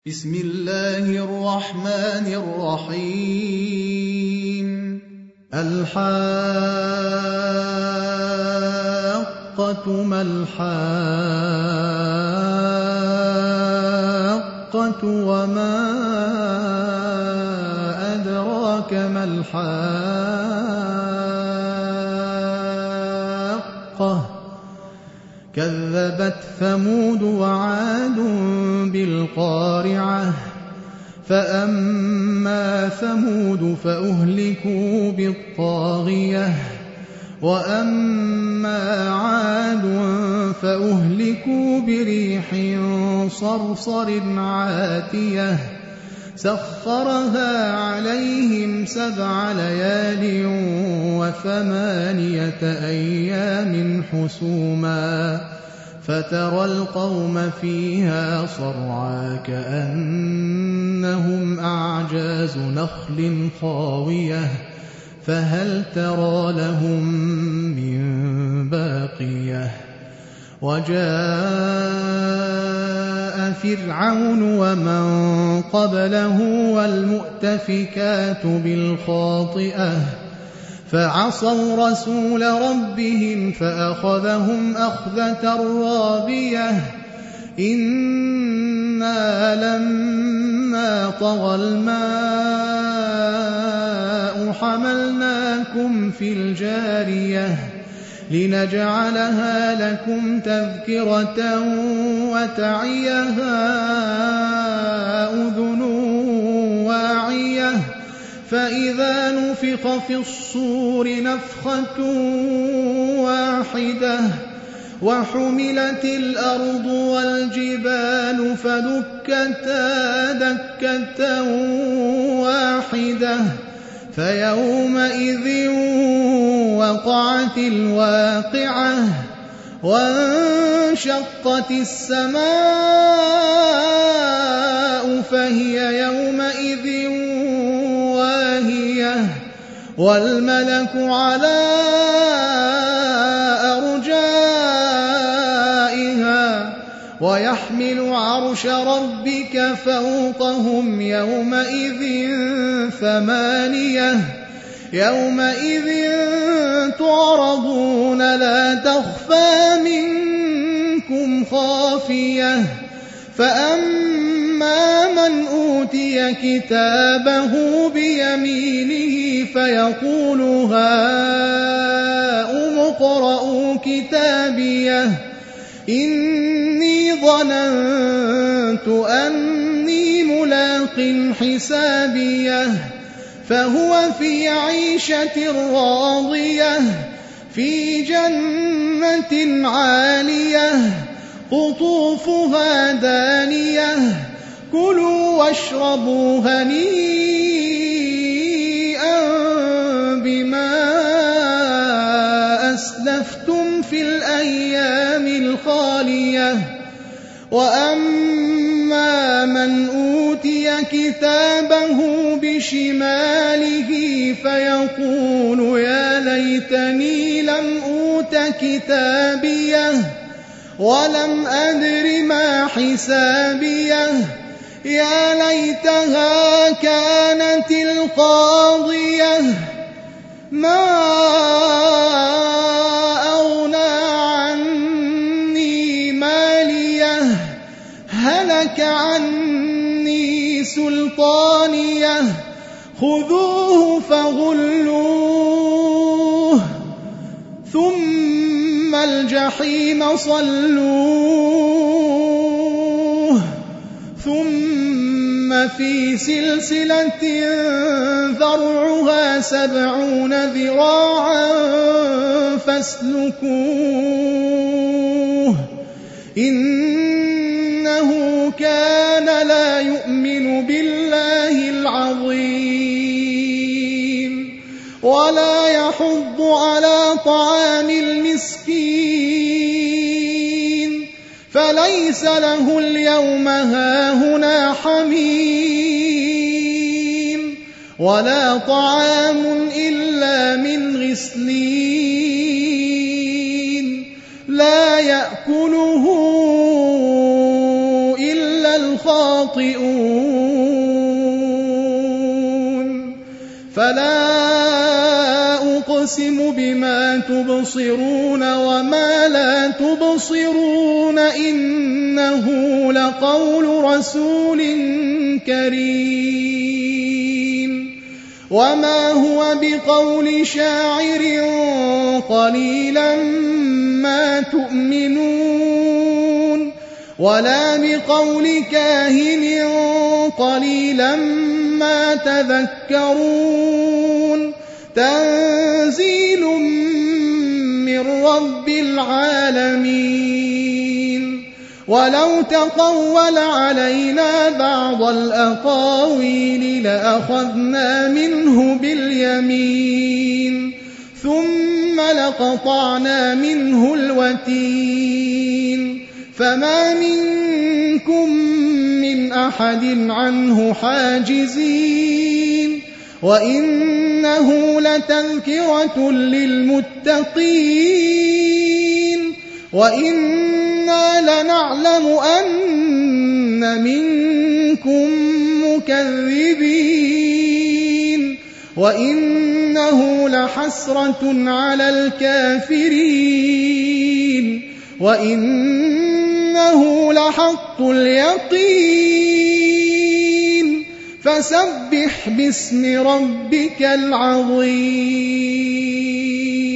بسم الله الرحمن الرحيم الحاقة ما الحاقة وما أدراك ما الحاقة كذبت ثمود وعاد بالقارعة فأما ثمود فأهلكوا بالطاغية وأما عاد فأهلكوا بريح صرصر عاتية سخرها عليهم 7 ليال و8 أيام حسوما فترى القوم فيها صرعى كأنهم أعجاز نخل خاوية فهل ترى لهم من باقية وجاء فرعون ومن قبله والمؤتفكات بالخاطئة فعصوا رسول ربهم فأخذهم أخذة رابية إنا لما طغى الماء حملناكم في الجارية لنجعلها لكم تذكرة وتعيها أذن واعية فإذا نفخ في الصور نفخة واحدة وحملت الأرض والجبال فدكتا دكة واحدة فيومئذ وقعت الواقعة وانشقت السماء فهي يومئذ واهية والملك على أرجائها ويحمل عرش ربك فوقهم يومئذ 8 يومئذ تعرضون لا تخفى منكم خافية فأما من أوتي كتابه بيمينه فيقول هاؤم اقرءوا كتابيه إني ظننت أني ملاق حسابيه فهو في عيشة راضية في جنة عالية قطوفها دانية كلوا واشربوا هنيئا بما أسلفتم في الأيام الخالية وأما من أوتي كتابه بشماله فيقول يا ليتني لم أوت كتابيه ولم أدر ما حسابيه يا ليتها كانت القاضية ما أغنى عني ماليه هلك عني سلطانيه خذوه فغلوه ثم الجحيم صلوه ثم في سلسلة ذرعها 70 ذراعا فاسلكوه إنه كان لا يؤمن بالله العظيم ولا يحض على طعام المسكين فليس له اليوم هاهنا حميم ولا طعام إلا من غسلين لا يأكله إلا الخاطئون خاطئون فلا أقسم بما تبصرون وما لا تبصرون إنه لقول رسول كريم وما هو بقول شاعر قليلا ما تؤمنون ولا بقول كاهن قليلا ما تذكرون تنزيل من رب العالمين ولو تقول علينا بعض الأقاويل لأخذنا منه باليمين ثم لقطعنا منه الوتين فما منكم من أحد عنه حاجزين وإنه لتذكرة للمتقين وإنا لنعلم أن منكم مكذبين وإنه لحسرة على الكافرين وإنه لحق اليقين فسبح باسم ربك العظيم